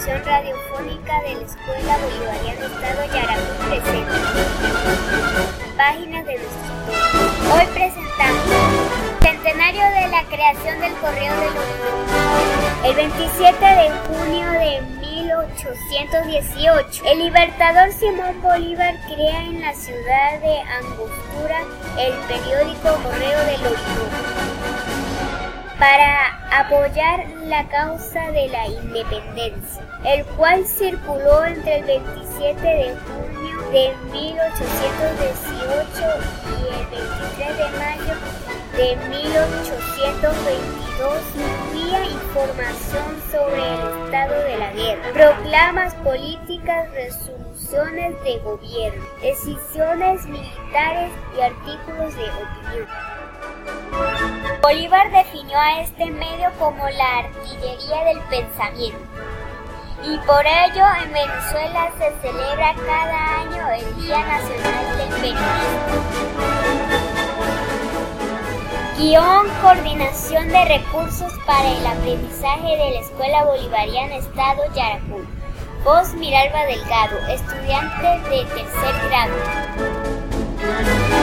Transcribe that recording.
producción radiofónica de la Escuela Bolivariana Estado Yaracuy presenta páginas de nuestro historia. Hoy presentamos centenario de la creación del Correo del Orinoco. El 27 de junio de 1818, el libertador Simón Bolívar crea en la ciudad de Angostura el periódico Correo del Orinoco para apoyar la causa de la independencia, el cual circuló entre el 27 de junio de 1818 y el 23 de mayo de 1822. Incluía información sobre el estado de la guerra, proclamas políticas, resoluciones de gobierno, decisiones militares y artículos de opinión. Bolívar definió a este medio como la artillería del pensamiento, y por ello en Venezuela se celebra cada año el Día Nacional del Periodismo. Guión, coordinación de recursos para el aprendizaje de la Escuela Bolivariana Estado Yaracuy. Voz Miralba Delgado, estudiante de tercer grado.